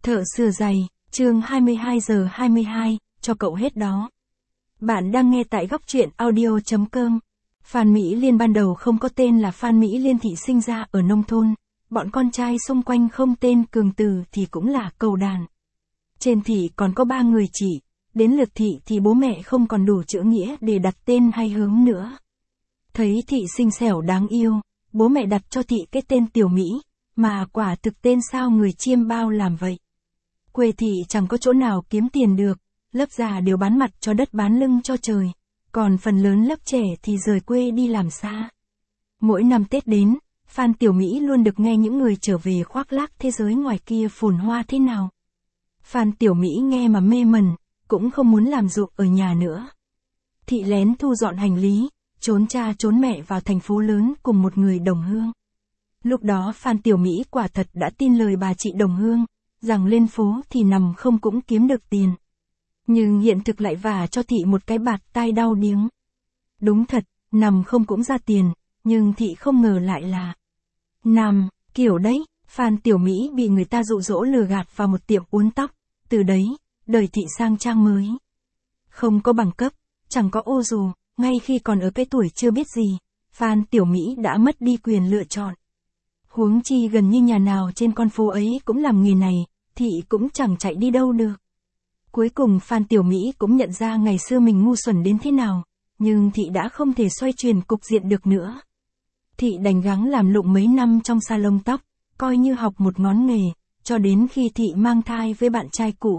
Thợ sửa giày, chương 22 giờ 22, cho cậu hết đó. Bạn đang nghe tại góc truyện audio.com. Phan Mỹ Liên ban đầu không có tên là Phan Mỹ Liên, thị sinh ra ở nông thôn. Bọn con trai xung quanh không tên Cường Từ thì cũng là Cầu Đàn. Trên thị còn có 3 người chị, đến lượt thị thì bố mẹ không còn đủ chữ nghĩa để đặt tên hay hướng nữa. Thấy thị xinh xẻo đáng yêu, bố mẹ đặt cho thị cái tên Tiểu Mỹ, mà quả thực tên sao người chiêm bao làm vậy. Quê thị chẳng có chỗ nào kiếm tiền được, lớp già đều bán mặt cho đất bán lưng cho trời, còn phần lớn lớp trẻ thì rời quê đi làm xa. Mỗi năm Tết đến, Phan Tiểu Mỹ luôn được nghe những người trở về khoác lác thế giới ngoài kia phồn hoa thế nào. Phan Tiểu Mỹ nghe mà mê mẩn, cũng không muốn làm ruộng ở nhà nữa. Thị lén thu dọn hành lý, trốn cha trốn mẹ vào thành phố lớn cùng một người đồng hương. Lúc đó Phan Tiểu Mỹ quả thật đã tin lời bà chị đồng hương, rằng lên phố thì nằm không cũng kiếm được tiền. Nhưng hiện thực lại vả cho thị một cái bạt tai đau điếng. Đúng thật, nằm không cũng ra tiền, nhưng thị không ngờ lại là nằm, kiểu đấy. Phan Tiểu Mỹ bị người ta dụ dỗ lừa gạt vào một tiệm uốn tóc, từ đấy, đời thị sang trang mới. Không có bằng cấp, chẳng có ô dù, ngay khi còn ở cái tuổi chưa biết gì, Phan Tiểu Mỹ đã mất đi quyền lựa chọn. Huống chi gần như nhà nào trên con phố ấy cũng làm nghề này, thị cũng chẳng chạy đi đâu được. Cuối cùng Phan Tiểu Mỹ cũng nhận ra ngày xưa mình ngu xuẩn đến thế nào, nhưng thị đã không thể xoay chuyển cục diện được nữa. Thị đành gắng làm lụng mấy năm trong salon tóc, coi như học một ngón nghề, cho đến khi thị mang thai với bạn trai cũ.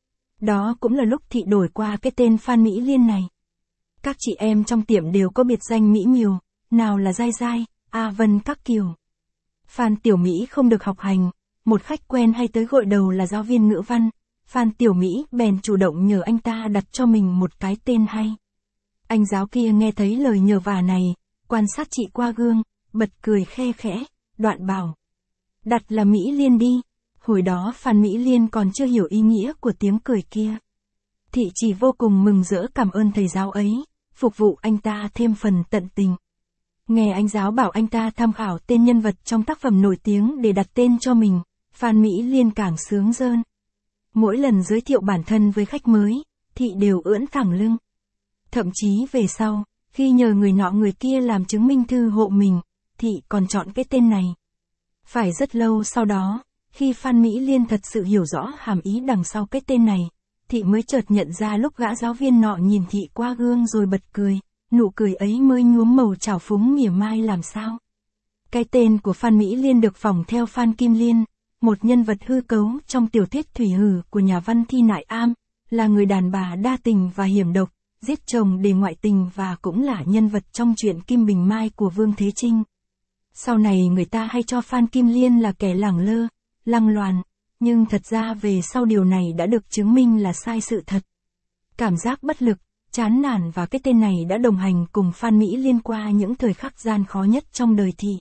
Đó cũng là lúc thị đổi qua cái tên Phan Mỹ Liên này. Các chị em trong tiệm đều có biệt danh mỹ miều, nào là Giai Giai, A Vân các kiểu. Phan Tiểu Mỹ không được học hành, một khách quen hay tới gội đầu là giáo viên ngữ văn, Phan Tiểu Mỹ bèn chủ động nhờ anh ta đặt cho mình một cái tên hay. Anh giáo kia nghe thấy lời nhờ vả này, quan sát chị qua gương, bật cười khe khẽ, đoạn bảo: đặt là Mỹ Liên đi. Hồi đó Phan Mỹ Liên còn chưa hiểu ý nghĩa của tiếng cười kia. Thị chỉ vô cùng mừng rỡ cảm ơn thầy giáo ấy, phục vụ anh ta thêm phần tận tình. Nghe anh giáo bảo anh ta tham khảo tên nhân vật trong tác phẩm nổi tiếng để đặt tên cho mình, Phan Mỹ Liên càng sướng rơn. Mỗi lần giới thiệu bản thân với khách mới, thị đều ưỡn thẳng lưng. Thậm chí về sau, khi nhờ người nọ người kia làm chứng minh thư hộ mình, thị còn chọn cái tên này. Phải rất lâu sau đó, khi Phan Mỹ Liên thật sự hiểu rõ hàm ý đằng sau cái tên này, thị mới chợt nhận ra lúc gã giáo viên nọ nhìn thị qua gương rồi bật cười, nụ cười ấy mới nhuốm màu trào phúng mỉa mai làm sao. Cái tên của Phan Mỹ Liên được phỏng theo Phan Kim Liên, một nhân vật hư cấu trong tiểu thuyết Thủy Hử của nhà văn Thi Nại Am, là người đàn bà đa tình và hiểm độc, giết chồng để ngoại tình và cũng là nhân vật trong truyện Kim Bình Mai của Vương Thế Trinh. Sau này người ta hay cho Phan Kim Liên là kẻ lẳng lơ, lăng loàn, nhưng thật ra về sau điều này đã được chứng minh là sai sự thật. Cảm giác bất lực, chán nản và cái tên này đã đồng hành cùng Phan Mỹ Liên qua những thời khắc gian khó nhất trong đời thị.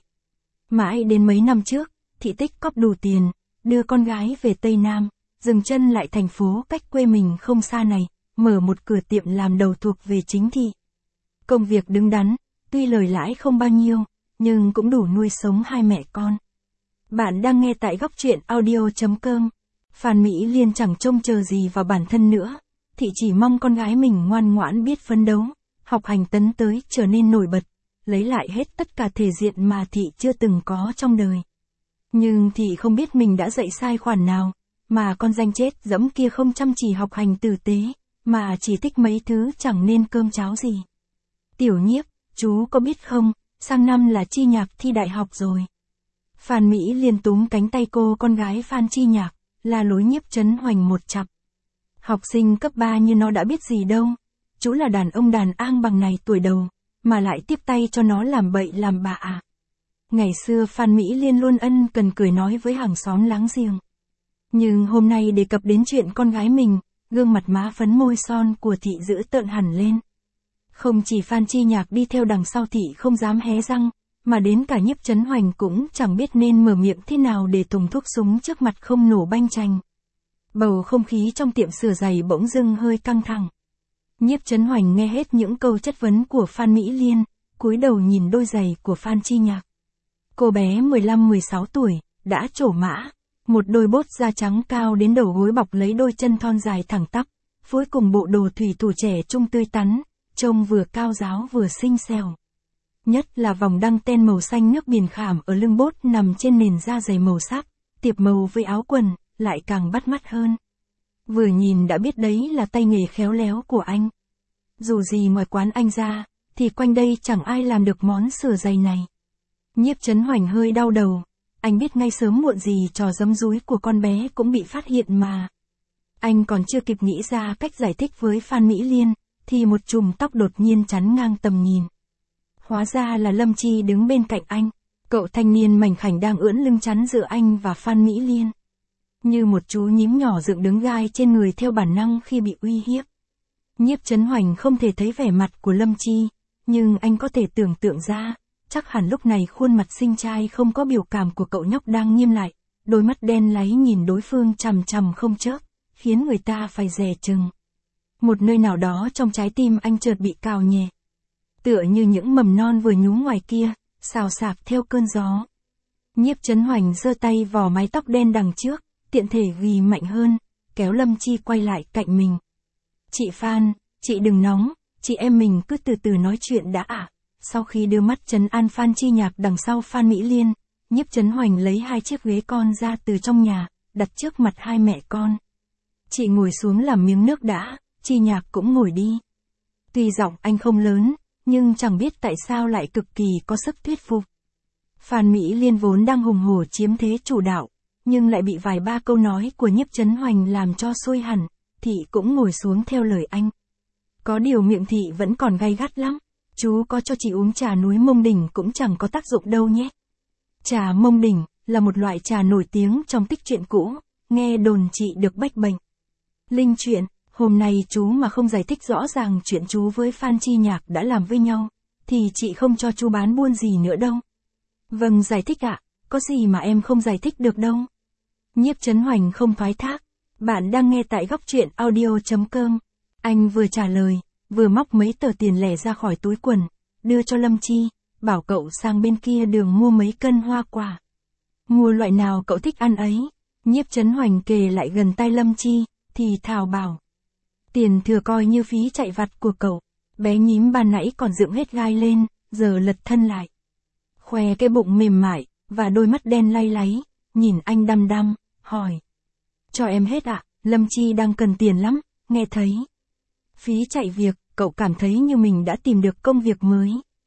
Mãi đến mấy năm trước, thị tích cóp đủ tiền, đưa con gái về Tây Nam, dừng chân lại thành phố cách quê mình không xa này, mở một cửa tiệm làm đầu thuộc về chính thị. Công việc đứng đắn, tuy lời lãi không bao nhiêu, nhưng cũng đủ nuôi sống hai mẹ con. Bạn đang nghe tại góc truyện audio.com. Phan Mỹ Liên chẳng trông chờ gì vào bản thân nữa, thị chỉ mong con gái mình ngoan ngoãn biết phấn đấu, học hành tấn tới trở nên nổi bật, lấy lại hết tất cả thể diện mà thị chưa từng có trong đời. Nhưng thị không biết mình đã dạy sai khoản nào, mà con danh chết dẫm kia không chăm chỉ học hành tử tế, mà chỉ thích mấy thứ chẳng nên cơm cháo gì. Tiểu Nhiếp, chú có biết không, sang năm là Chi Nhạc thi đại học rồi. Phan Mỹ Liên túm cánh tay cô con gái Phan Chi Nhạc, là lối Nhiếp Trấn Hoành một chặp. Học sinh cấp 3 như nó đã biết gì đâu, chú là đàn ông đàn ang bằng này tuổi đầu, mà lại tiếp tay cho nó làm bậy làm bạ à. Ngày xưa Phan Mỹ Liên luôn ân cần cười nói với hàng xóm láng giềng. Nhưng hôm nay đề cập đến chuyện con gái mình, gương mặt má phấn môi son của thị dữ tợn hẳn lên. Không chỉ Phan Chi Nhạc đi theo đằng sau thị không dám hé răng, mà đến cả Nhiếp Trấn Hoành cũng chẳng biết nên mở miệng thế nào để thùng thuốc súng trước mặt không nổ banh chành. Bầu không khí trong tiệm sửa giày bỗng dưng hơi căng thẳng. Nhiếp Trấn Hoành nghe hết những câu chất vấn của Phan Mỹ Liên, cúi đầu nhìn đôi giày của Phan Chi Nhạc. Cô bé 15-16 tuổi, đã trổ mã, Một đôi bốt da trắng cao đến đầu gối bọc lấy đôi chân thon dài thẳng tắp, phối cùng bộ đồ thủy thủ trẻ trung tươi tắn, trông vừa cao ráo vừa xinh xẻo. Nhất là vòng đăng ten màu xanh nước biển khảm ở lưng bốt nằm trên nền da dày màu sắc, tiệp màu với áo quần, lại càng bắt mắt hơn. Vừa nhìn đã biết đấy là tay nghề khéo léo của anh. Dù gì ngoài quán anh ra, thì quanh đây chẳng ai làm được món sửa giày này. Nhiếp Chấn Hoành hơi đau đầu, anh biết ngay sớm muộn gì trò giấm dúi của con bé cũng bị phát hiện mà. Anh còn chưa kịp nghĩ ra cách giải thích với Phan Mỹ Liên, thì một chùm tóc đột nhiên chắn ngang tầm nhìn. Hóa ra là Lâm Chi đứng bên cạnh anh, cậu thanh niên mảnh khảnh đang ưỡn lưng chắn giữa anh và Phan Mỹ Liên. Như một chú nhím nhỏ dựng đứng gai trên người theo bản năng khi bị uy hiếp. Nhiếp Chấn Hoành không thể thấy vẻ mặt của Lâm Chi, nhưng anh có thể tưởng tượng ra, chắc hẳn lúc này khuôn mặt xinh trai không có biểu cảm của cậu nhóc đang nghiêm lại, đôi mắt đen láy nhìn đối phương chằm chằm không chớp, khiến người ta phải dè chừng. Một nơi nào đó trong trái tim anh chợt bị cào nhẹ. Tựa như những mầm non vừa nhú ngoài kia, xào xạc theo cơn gió. Nhiếp Chấn Hoành giơ tay vò mái tóc đen đằng trước, tiện thể ghi mạnh hơn, kéo Lâm Chi quay lại cạnh mình. Chị Phan, chị đừng nóng, chị em mình cứ từ từ nói chuyện đã ạ. Sau khi đưa mắt trấn an Phan Chi Nhạc đằng sau Phan Mỹ Liên, Nhiếp Chấn Hoành lấy 2 chiếc ghế con ra từ trong nhà, đặt trước mặt hai mẹ con. Chị ngồi xuống làm miếng nước đã, Chi Nhạc cũng ngồi đi. Tuy giọng anh không lớn, nhưng chẳng biết tại sao lại cực kỳ có sức thuyết phục. Phan Mỹ Liên vốn đang hùng hổ chiếm thế chủ đạo, nhưng lại bị vài ba câu nói của Nhiếp Chấn Hoành làm cho sôi hẳn, thị cũng ngồi xuống theo lời anh. Có điều miệng thị vẫn còn gay gắt lắm. Chú có cho chị uống trà núi Mông Đỉnh cũng chẳng có tác dụng đâu nhé. Trà Mông Đỉnh là một loại trà nổi tiếng trong tích truyện cũ, nghe đồn trị được bách bệnh. Linh chuyện, hôm nay chú mà không giải thích rõ ràng chuyện chú với Phan Chi Nhạc đã làm với nhau, thì chị không cho chú bán buôn gì nữa đâu. Vâng, giải thích ạ, có gì mà em không giải thích được đâu. Nhiếp Chấn Hoành không thoái thác. Bạn đang nghe tại góc truyện audio.com. Anh vừa trả lời, vừa móc mấy tờ tiền lẻ ra khỏi túi quần, đưa cho Lâm Chi, bảo cậu sang bên kia đường mua mấy cân hoa quả. Mua loại nào cậu thích ăn ấy. Nhiếp Chấn Hoành kề lại gần tay Lâm Chi, thì thào bảo. Tiền thừa coi như phí chạy vặt của cậu. Bé nhím ban nãy còn dựng hết gai lên, giờ lật thân lại. Khoe cái bụng mềm mại, và đôi mắt đen lay láy, nhìn anh đăm đăm, hỏi. Cho em hết ạ, Lâm Chi đang cần tiền lắm, nghe thấy. Phí chạy việc, cậu cảm thấy như mình đã tìm được công việc mới.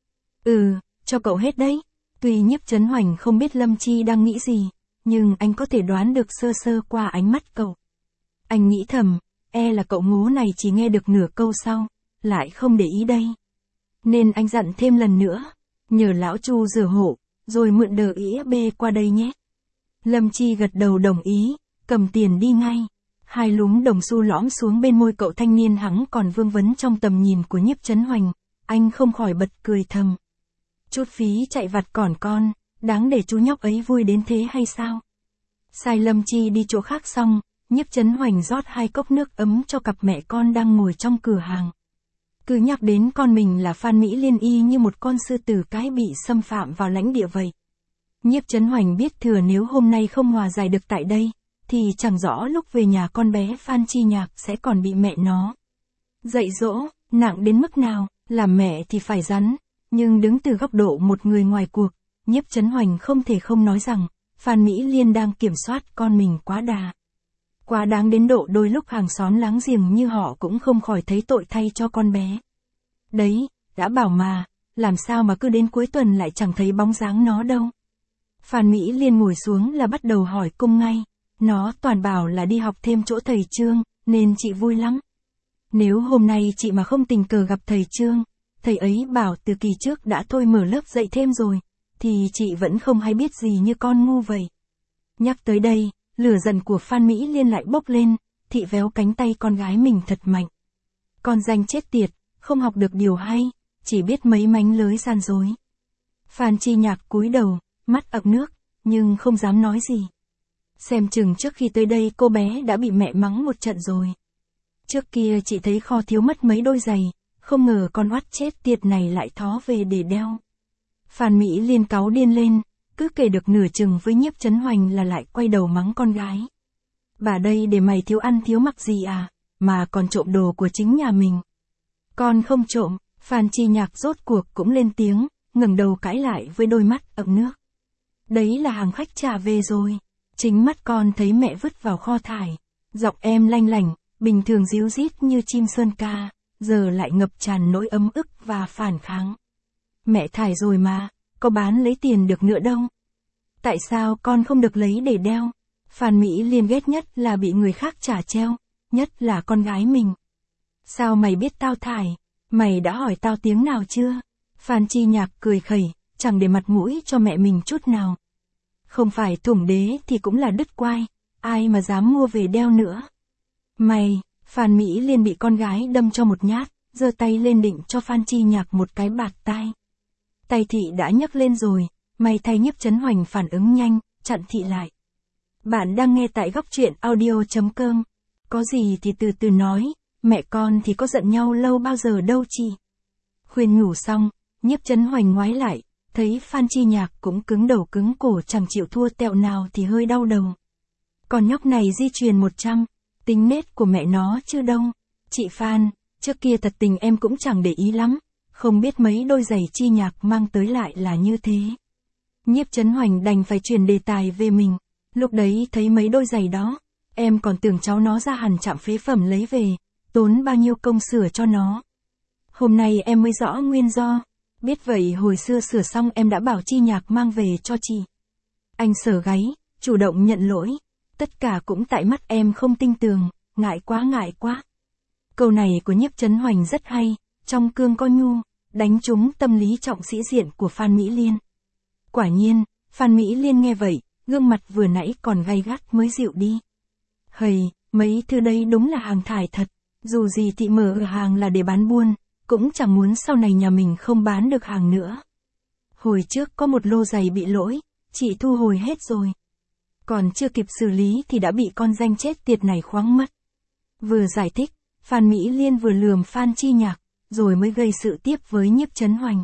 Cho cậu hết đấy. Tuy Nhiếp Chấn Hoành không biết Lâm Chi đang nghĩ gì, nhưng anh có thể đoán được sơ sơ qua ánh mắt cậu. Anh nghĩ thầm, là cậu ngố này chỉ nghe được nửa câu sau, lại không để ý đây. Nên anh dặn thêm lần nữa, nhờ lão Chu rửa hộ, rồi mượn đờ ý bê qua đây nhé. Lâm Chi gật đầu đồng ý, cầm tiền đi ngay. 2 lúm đồng xu lõm xuống bên môi cậu thanh niên hắng còn vương vấn trong tầm nhìn của Nhiếp Chấn Hoành, anh không khỏi bật cười thầm. Chút phí chạy vặt còn con, đáng để chú nhóc ấy vui đến thế hay sao? Sai Lâm Chi đi chỗ khác xong, Nhiếp Chấn Hoành rót 2 cốc nước ấm cho cặp mẹ con đang ngồi trong cửa hàng. Cứ nhắc đến con mình là Phan Mỹ Liên y như một con sư tử cái bị xâm phạm vào lãnh địa vậy. Nhiếp Chấn Hoành biết thừa nếu hôm nay không hòa giải được tại đây, thì chẳng rõ lúc về nhà con bé Phan Chi Nhạc sẽ còn bị mẹ nó dạy dỗ, nặng đến mức nào, làm mẹ thì phải rắn, nhưng đứng từ góc độ một người ngoài cuộc, Nhiếp Chấn Hoành không thể không nói rằng, Phan Mỹ Liên đang kiểm soát con mình quá đà. Quá đáng đến độ đôi lúc hàng xóm láng giềng như họ cũng không khỏi thấy tội thay cho con bé. Đấy, đã bảo mà, làm sao mà cứ đến cuối tuần lại chẳng thấy bóng dáng nó đâu. Phan Mỹ Liên ngồi xuống là bắt đầu hỏi cung ngay. Nó toàn bảo là đi học thêm chỗ thầy Trương, nên chị vui lắm. Nếu hôm nay chị mà không tình cờ gặp thầy Trương, thầy ấy bảo từ kỳ trước đã thôi mở lớp dạy thêm rồi, thì chị vẫn không hay biết gì như con ngu vậy. Nhắc tới đây, lửa giận của Phan Mỹ Liên lại bốc lên, thị véo cánh tay con gái mình thật mạnh. Con danh chết tiệt, không học được điều hay, chỉ biết mấy mánh lới gian dối. Phan Chi Nhạc cúi đầu, mắt ậm nước, nhưng không dám nói gì. Xem chừng trước khi tới đây cô bé đã bị mẹ mắng một trận rồi. Trước kia chị thấy kho thiếu mất mấy đôi giày, không ngờ con oắt chết tiệt này lại thó về để đeo. Phan Mỹ Liên cáu điên lên, Cứ kể được nửa chừng với Nhiếp Chấn Hoành là lại quay đầu mắng con gái. Bà đây để mày thiếu ăn thiếu mặc gì à, mà còn trộm đồ của chính nhà mình. Con không trộm, Phan Chi Nhạc rốt cuộc cũng lên tiếng, ngẩng đầu cãi lại với đôi mắt ậm nước. Đấy là hàng khách trả về rồi. Chính mắt con thấy mẹ vứt vào kho thải. Giọng em lanh lảnh, bình thường ríu rít như chim sơn ca, giờ lại ngập tràn nỗi ấm ức và phản kháng. Mẹ thải rồi mà, có bán lấy tiền được nữa đâu. Tại sao con không được lấy để đeo? Phan Mỹ Liên ghét nhất là bị người khác trả treo, nhất là con gái mình. Sao mày biết tao thải? Mày đã hỏi tao tiếng nào chưa? Phan Chi Nhạc cười khẩy, chẳng để mặt mũi cho mẹ mình chút nào. Không phải thủng đế thì cũng là đứt quai, ai mà dám mua về đeo nữa. Mày, Phan Mỹ Liên bị con gái đâm cho một nhát, giơ tay lên định cho Phan Chi Nhạc một cái bạt tai. Tay thị đã nhấc lên rồi, may thay Nhiếp Chấn Hoành phản ứng nhanh, chặn thị lại. Bạn đang nghe tại Góc Truyện Audio.com. Có gì thì từ từ nói, mẹ con thì có giận nhau lâu bao giờ đâu chị. Khuyên nhủ xong, Nhiếp Chấn Hoành ngoái lại, thấy Phan Chi Nhạc cũng cứng đầu cứng cổ chẳng chịu thua tẹo nào thì hơi đau đầu. Còn nhóc này di truyền 100, tính nết của mẹ nó chưa đông. Chị Phan, trước kia thật tình em cũng chẳng để ý lắm, không biết mấy đôi giày Chi Nhạc mang tới lại là như thế. Nhiếp Chấn Hoành đành phải chuyển đề tài về mình. Lúc đấy thấy mấy đôi giày đó, em còn tưởng cháu nó ra hẳn trạm phế phẩm lấy về, tốn bao nhiêu công sửa cho nó. Hôm nay em mới rõ nguyên do, biết vậy hồi xưa sửa xong em đã bảo Chi Nhạc mang về cho chị. Anh Sở gáy, chủ động nhận lỗi, tất cả cũng tại mắt em không tinh tường, ngại quá. Câu này của Nhiếp Chấn Hoành rất hay, trong cương có nhu, đánh trúng tâm lý trọng sĩ diện của Phan Mỹ Liên. Quả nhiên, Phan Mỹ Liên nghe vậy, gương mặt vừa nãy còn gay gắt mới dịu đi. Hầy, mấy thứ đây đúng là hàng thải thật, dù gì thị mở ở hàng là để bán buôn, cũng chẳng muốn sau này nhà mình không bán được hàng nữa. Hồi trước có một lô giày bị lỗi, chị thu hồi hết rồi. Còn chưa kịp xử lý thì đã bị con danh chết tiệt này khoáng mất. Vừa giải thích, Phan Mỹ Liên vừa lườm Phan Chi Nhạc, rồi mới gây sự tiếp với Nhiếp Chấn Hoành.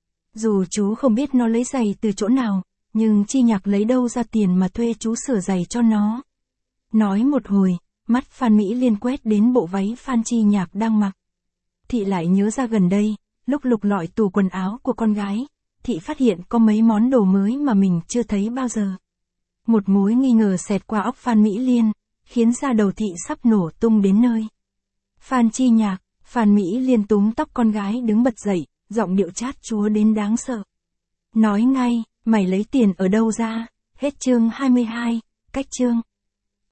Dù chú không biết nó lấy giày từ chỗ nào, nhưng Chi Nhạc lấy đâu ra tiền mà thuê chú sửa giày cho nó. Nói một hồi, mắt Phan Mỹ Liên quét đến bộ váy Phan Chi Nhạc đang mặc. Thị lại nhớ ra gần đây, lúc lục lọi tủ quần áo của con gái, thị phát hiện có mấy món đồ mới mà mình chưa thấy bao giờ. Một mối nghi ngờ xẹt qua óc Phan Mỹ Liên, khiến da đầu thị sắp nổ tung đến nơi. Phan Chi Nhạc, Phan Mỹ Liên túm tóc con gái đứng bật dậy, giọng điệu chát chúa đến đáng sợ. Nói ngay, mày lấy tiền ở đâu ra? Hết chương 22, cách chương.